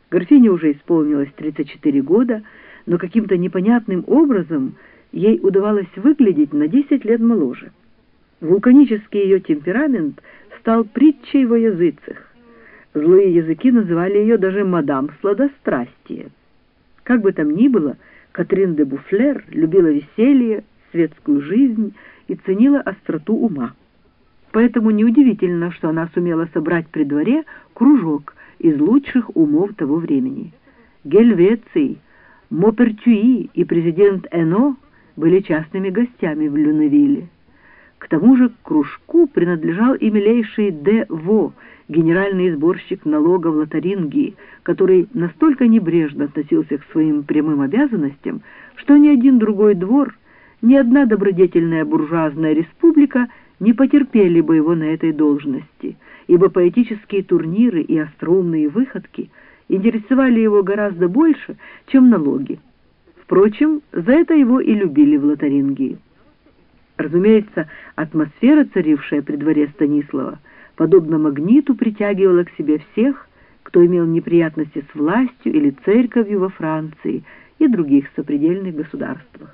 Графине уже исполнилось 34 года, но каким-то непонятным образом ей удавалось выглядеть на 10 лет моложе. Вулканический ее темперамент стал притчей во языцах. Злые языки называли ее даже мадам сладострастие. Как бы там ни было, Катрин де Буфлер любила веселье, светскую жизнь и ценила остроту ума. Поэтому неудивительно, что она сумела собрать при дворе кружок из лучших умов того времени. Гельвеций, Мопертюи и президент Эно были частными гостями в Люневилле. К тому же к кружку принадлежал и милейший де Во, генеральный сборщик налогов Лотарингии, который настолько небрежно относился к своим прямым обязанностям, что ни один другой двор, ни одна добродетельная буржуазная республика не потерпели бы его на этой должности, ибо поэтические турниры и остроумные выходки интересовали его гораздо больше, чем налоги. Впрочем, за это его и любили в Лотарингии. Разумеется, атмосфера, царившая при дворе Станислава, подобно магниту притягивала к себе всех, кто имел неприятности с властью или церковью во Франции и других сопредельных государствах.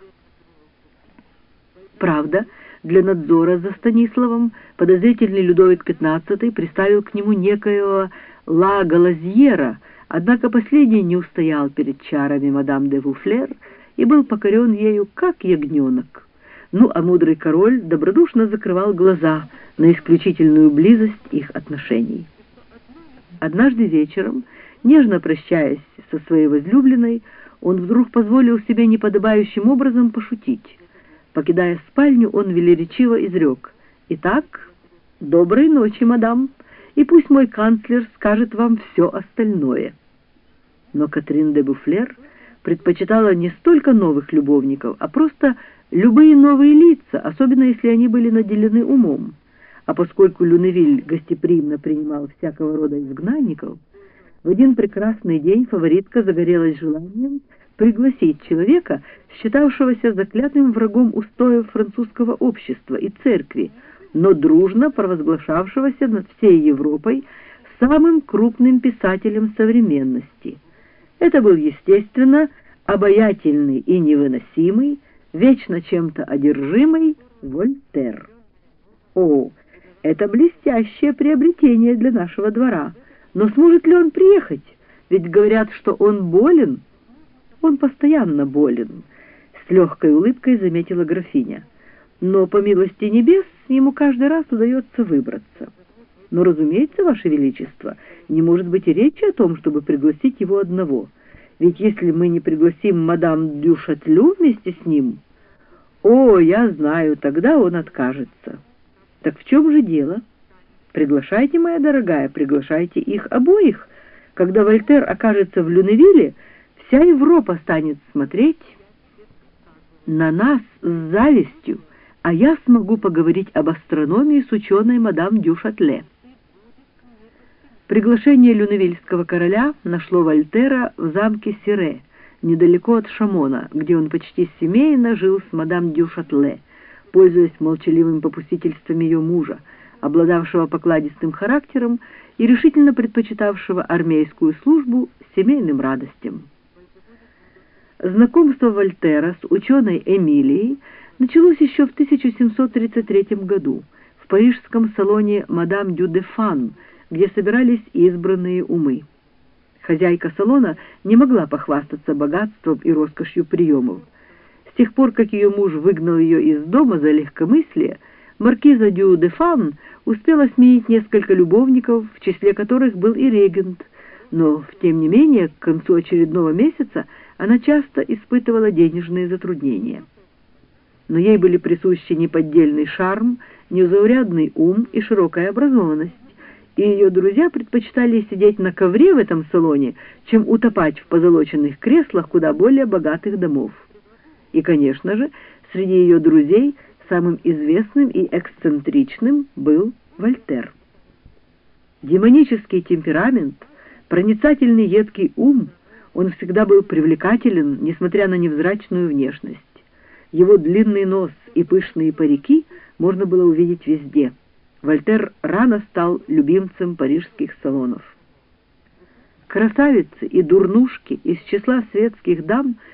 Правда, для надзора за Станиславом подозрительный Людовик XV приставил к нему некоего Ла Галазьера, однако последний не устоял перед чарами мадам де Буфлер и был покорен ею, как ягненок. Ну, а мудрый король добродушно закрывал глаза на исключительную близость их отношений. Однажды вечером, нежно прощаясь со своей возлюбленной, он вдруг позволил себе неподобающим образом пошутить. Покидая спальню, он велеречиво изрек: «Итак, доброй ночи, мадам, и пусть мой канцлер скажет вам все остальное». Но Катрин де Буфлер предпочитала не столько новых любовников, а просто любые новые лица, особенно если они были наделены умом. А поскольку Люневиль гостеприимно принимал всякого рода изгнанников, в один прекрасный день фаворитка загорелась желанием пригласить человека, считавшегося заклятым врагом устоев французского общества и церкви, но дружно провозглашавшегося над всей Европой самым крупным писателем современности. Это был, естественно, обаятельный и невыносимый, вечно чем-то одержимый Вольтер. О, это блестящее приобретение для нашего двора. Но сможет ли он приехать? Ведь говорят, что он болен. Он постоянно болен, с легкой улыбкой заметила графиня. Но, по милости небес, ему каждый раз удается выбраться. Но, разумеется, Ваше Величество, не может быть и речи о том, чтобы пригласить его одного. Ведь если мы не пригласим мадам дю Шатлю вместе с ним... О, я знаю, тогда он откажется. Так в чем же дело? Приглашайте, моя дорогая, приглашайте их обоих. Когда Вольтер окажется в Люневилле, вся Европа станет смотреть на нас с завистью, а я смогу поговорить об астрономии с ученой мадам дю Шатле. Приглашение люневильского короля нашло Вольтера в замке Сире, недалеко от Шамона, где он почти семейно жил с мадам дю Шатле, пользуясь молчаливым попустительством ее мужа, обладавшего покладистым характером и решительно предпочитавшего армейскую службу семейным радостям. Знакомство Вольтера с ученой Эмилией началось еще в 1733 году в парижском салоне мадам дю де Фан, где собирались избранные умы. Хозяйка салона не могла похвастаться богатством и роскошью приемов. С тех пор, как ее муж выгнал ее из дома за легкомыслие, маркиза дю де Фан успела сменить несколько любовников, в числе которых был и регент, но, тем не менее, к концу очередного месяца она часто испытывала денежные затруднения. Но ей были присущи неподдельный шарм, незаурядный ум и широкая образованность, и ее друзья предпочитали сидеть на ковре в этом салоне, чем утопать в позолоченных креслах куда более богатых домов. И, конечно же, среди ее друзей самым известным и эксцентричным был Вольтер. Демонический темперамент, проницательный едкий ум, он всегда был привлекателен, несмотря на невзрачную внешность. Его длинный нос и пышные парики можно было увидеть везде. Вольтер рано стал любимцем парижских салонов. Красавицы и дурнушки из числа светских дам